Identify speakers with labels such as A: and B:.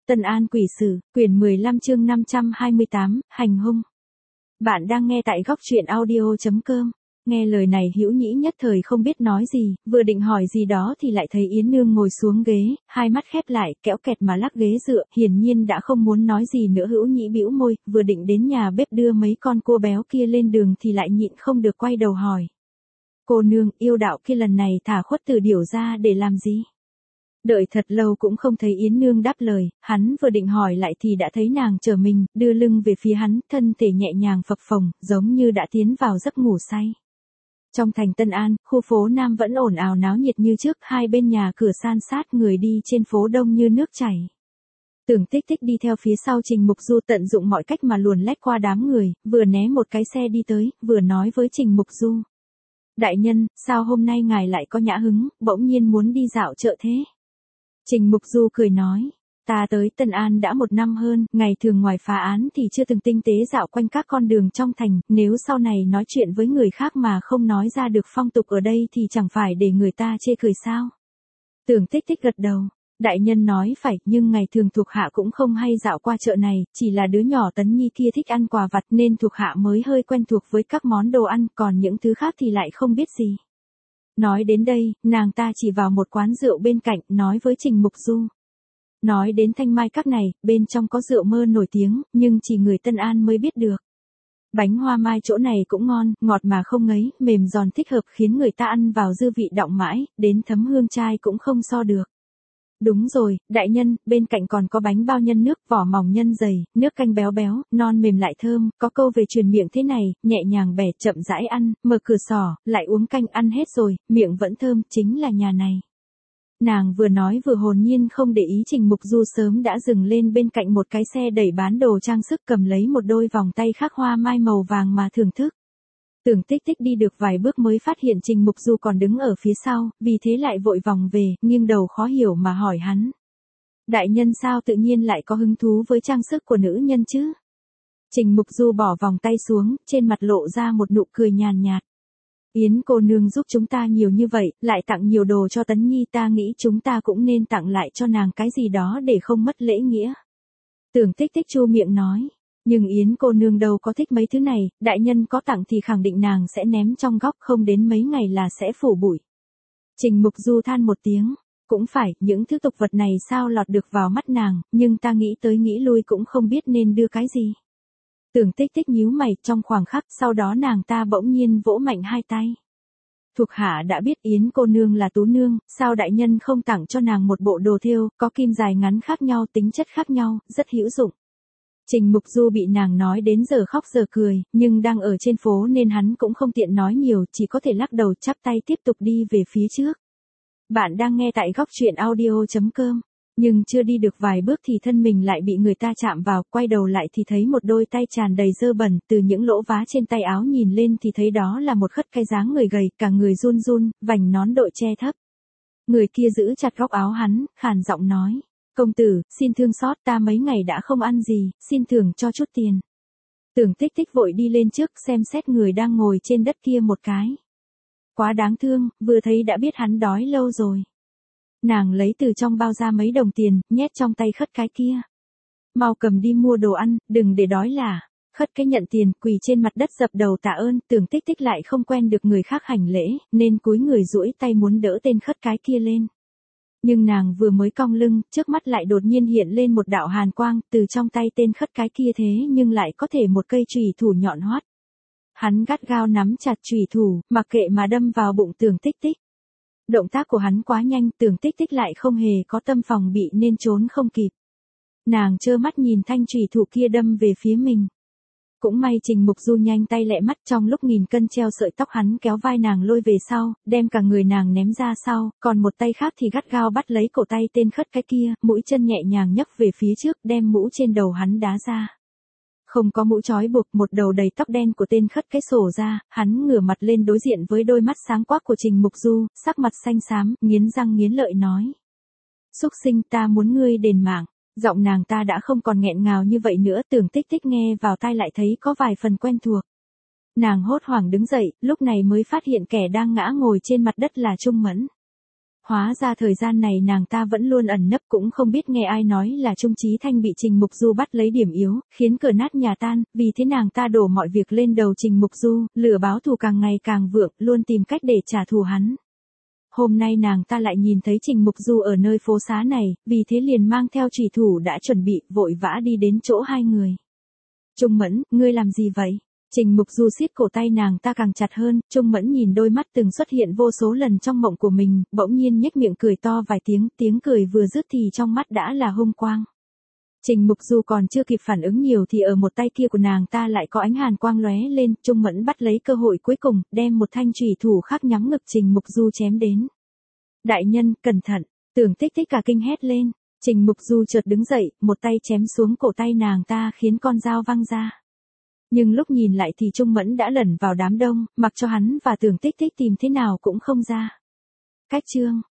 A: Tân An Quỷ Sử, quyển 15 chương 528, hành hung. Bạn đang nghe tại góc truyện audio.com. Nghe lời này Hữu Nhĩ nhất thời không biết nói gì, vừa định hỏi gì đó thì lại thấy Yến Nương ngồi xuống ghế, hai mắt khép lại, kẽo kẹt mà lắc ghế dựa, hiển nhiên đã không muốn nói gì nữa. Hữu Nhĩ bĩu môi, vừa định đến nhà bếp đưa mấy con cua béo kia lên đường thì lại nhịn không được quay đầu hỏi. Cô nương, yêu đạo kia lần này thả Khuất Tử Điểu ra để làm gì? Đợi thật lâu cũng không thấy Yến Nương đáp lời, hắn vừa định hỏi lại thì đã thấy nàng trở mình, đưa lưng về phía hắn, thân thể nhẹ nhàng phập phồng, giống như đã tiến vào giấc ngủ say. Trong thành Tân An, khu phố Nam vẫn ồn ào náo nhiệt như trước, hai bên nhà cửa san sát, người đi trên phố đông như nước chảy. Tưởng Tích Tích đi theo phía sau Trình Mục Du, tận dụng mọi cách mà luồn lách qua đám người, vừa né một cái xe đi tới, vừa nói với Trình Mục Du. Đại nhân, sao hôm nay ngài lại có nhã hứng, bỗng nhiên muốn đi dạo chợ thế? Trình Mục Du cười nói, ta tới Tân An đã 1 năm hơn, ngày thường ngoài phá án thì chưa từng tinh tế dạo quanh các con đường trong thành, nếu sau này nói chuyện với người khác mà không nói ra được phong tục ở đây thì chẳng phải để người ta chê cười sao? Tưởng Tích Tích gật đầu, đại nhân nói phải, nhưng ngày thường thuộc hạ cũng không hay dạo qua chợ này, chỉ là đứa nhỏ Tấn Nhi kia thích ăn quà vặt nên thuộc hạ mới hơi quen thuộc với các món đồ ăn, còn những thứ khác thì lại không biết gì. Nói đến đây, nàng ta chỉ vào một quán rượu bên cạnh, nói với Trình Mục Du. Nói đến Thanh Mai Các này, bên trong có rượu mơ nổi tiếng, nhưng chỉ người Tân An mới biết được. Bánh hoa mai chỗ này cũng ngon, ngọt mà không ngấy, mềm giòn thích hợp khiến người ta ăn vào dư vị đọng mãi, đến thấm hương chai cũng không so được. Đúng rồi, đại nhân, bên cạnh còn có bánh bao nhân nước, vỏ mỏng nhân dày, nước canh béo béo, non mềm lại thơm, có câu về truyền miệng thế này, nhẹ nhàng bẻ, chậm rãi ăn, mở cửa sỏ, lại uống canh, ăn hết rồi, miệng vẫn thơm, chính là nhà này. Nàng vừa nói vừa hồn nhiên không để ý Trình Mục Du sớm đã dừng lên bên cạnh một cái xe đẩy bán đồ trang sức, cầm lấy một đôi vòng tay khắc hoa mai màu vàng mà thưởng thức. Tưởng Tích Tích đi được vài bước mới phát hiện Trình Mục Du còn đứng ở phía sau, vì thế lại vội vòng về, nghiêng đầu khó hiểu mà hỏi hắn. Đại nhân sao tự nhiên lại có hứng thú với trang sức của nữ nhân chứ? Trình Mục Du bỏ vòng tay xuống, trên mặt lộ ra một nụ cười nhàn nhạt. Yến cô nương giúp chúng ta nhiều như vậy, lại tặng nhiều đồ cho Tấn Nhi, ta nghĩ chúng ta cũng nên tặng lại cho nàng cái gì đó để không mất lễ nghĩa. Tưởng Tích Tích chu miệng nói. Nhưng Yến cô nương đâu có thích mấy thứ này, đại nhân có tặng thì khẳng định nàng sẽ ném trong góc, không đến mấy ngày là sẽ phủ bụi. Trình Mục Du than một tiếng, cũng phải, những thứ tục vật này sao lọt được vào mắt nàng, nhưng ta nghĩ tới nghĩ lui cũng không biết nên đưa cái gì. Tưởng Tích Tích nhíu mày, trong khoảng khắc, sau đó nàng ta bỗng nhiên vỗ mạnh hai tay. Thuộc hạ đã biết Yến cô nương là tú nương, sao đại nhân không tặng cho nàng một bộ đồ thêu, có kim dài ngắn khác nhau, tính chất khác nhau, rất hữu dụng. Trình Mục Du bị nàng nói đến giờ khóc giờ cười, nhưng đang ở trên phố nên hắn cũng không tiện nói nhiều, chỉ có thể lắc đầu chắp tay tiếp tục đi về phía trước. Bạn đang nghe tại góc truyện audio.com, nhưng chưa đi được vài bước thì thân mình lại bị người ta chạm vào, quay đầu lại thì thấy một đôi tay tràn đầy dơ bẩn, từ những lỗ vá trên tay áo nhìn lên thì thấy đó là một khất cái dáng người gầy, cả người run run, vành nón đội che thấp. Người kia giữ chặt góc áo hắn, khàn giọng nói. Công tử, xin thương xót, ta mấy ngày đã không ăn gì, xin thưởng cho chút tiền. Tưởng Tích Tích vội đi lên trước xem xét người đang ngồi trên đất kia một cái. Quá đáng thương, vừa thấy đã biết hắn đói lâu rồi. Nàng lấy từ trong bao ra mấy đồng tiền, nhét trong tay khất cái kia. Mau cầm đi mua đồ ăn, đừng để đói là. Khất cái nhận tiền, quỳ trên mặt đất dập đầu tạ ơn, Tưởng Tích Tích lại không quen được người khác hành lễ, nên cúi người duỗi tay muốn đỡ tên khất cái kia lên. Nhưng nàng vừa mới cong lưng, trước mắt lại đột nhiên hiện lên một đạo hàn quang, từ trong tay tên khất cái kia thế nhưng lại có thể một cây chùy thủ nhọn hoắt. Hắn gắt gao nắm chặt chùy thủ, mặc kệ mà đâm vào bụng Tưởng Tích Tích. Động tác của hắn quá nhanh, Tưởng Tích Tích lại không hề có tâm phòng bị nên trốn không kịp. Nàng trơ mắt nhìn thanh chùy thủ kia đâm về phía mình. Cũng may Trình Mục Du nhanh tay lẹ mắt, trong lúc nghìn cân treo sợi tóc hắn kéo vai nàng lôi về sau, đem cả người nàng ném ra sau, còn một tay khác thì gắt gao bắt lấy cổ tay tên khất cái kia, mũi chân nhẹ nhàng nhấc về phía trước, đem mũ trên đầu hắn đá ra. Không có mũ trói buộc, một đầu đầy tóc đen của tên khất cái sổ ra, hắn ngửa mặt lên đối diện với đôi mắt sáng quắc của Trình Mục Du, sắc mặt xanh xám, nghiến răng nghiến lợi nói. Súc sinh, ta muốn ngươi đền mạng. Giọng nàng ta đã không còn nghẹn ngào như vậy nữa, Tưởng Tích Tích nghe vào tai lại thấy có vài phần quen thuộc. Nàng hốt hoảng đứng dậy, lúc này mới phát hiện kẻ đang ngã ngồi trên mặt đất là Trung Mẫn. Hóa ra thời gian này nàng ta vẫn luôn ẩn nấp, cũng không biết nghe ai nói là Trung Chí Thanh bị Trình Mục Du bắt lấy điểm yếu, khiến cửa nát nhà tan, vì thế nàng ta đổ mọi việc lên đầu Trình Mục Du, lửa báo thù càng ngày càng vượng, luôn tìm cách để trả thù hắn. Hôm nay nàng ta lại nhìn thấy Trình Mục Du ở nơi phố xá này, vì thế liền mang theo chủy thủ đã chuẩn bị, vội vã đi đến chỗ hai người. Trung Mẫn, ngươi làm gì vậy? Trình Mục Du siết cổ tay nàng ta càng chặt hơn, Trung Mẫn nhìn đôi mắt từng xuất hiện vô số lần trong mộng của mình, bỗng nhiên nhếch miệng cười to vài tiếng, tiếng cười vừa dứt thì trong mắt đã là hung quang. Trình Mục Du còn chưa kịp phản ứng nhiều thì ở một tay kia của nàng ta lại có ánh hàn quang lóe lên, Trung Mẫn bắt lấy cơ hội cuối cùng, đem một thanh chủy thủ khác nhắm ngực Trình Mục Du chém đến. Đại nhân, cẩn thận, Tưởng Tích Tích cả kinh hét lên, Trình Mục Du chợt đứng dậy, một tay chém xuống cổ tay nàng ta khiến con dao văng ra. Nhưng lúc nhìn lại thì Trung Mẫn đã lẩn vào đám đông, mặc cho hắn và Tưởng Tích Tích tìm thế nào cũng không ra. Cách chương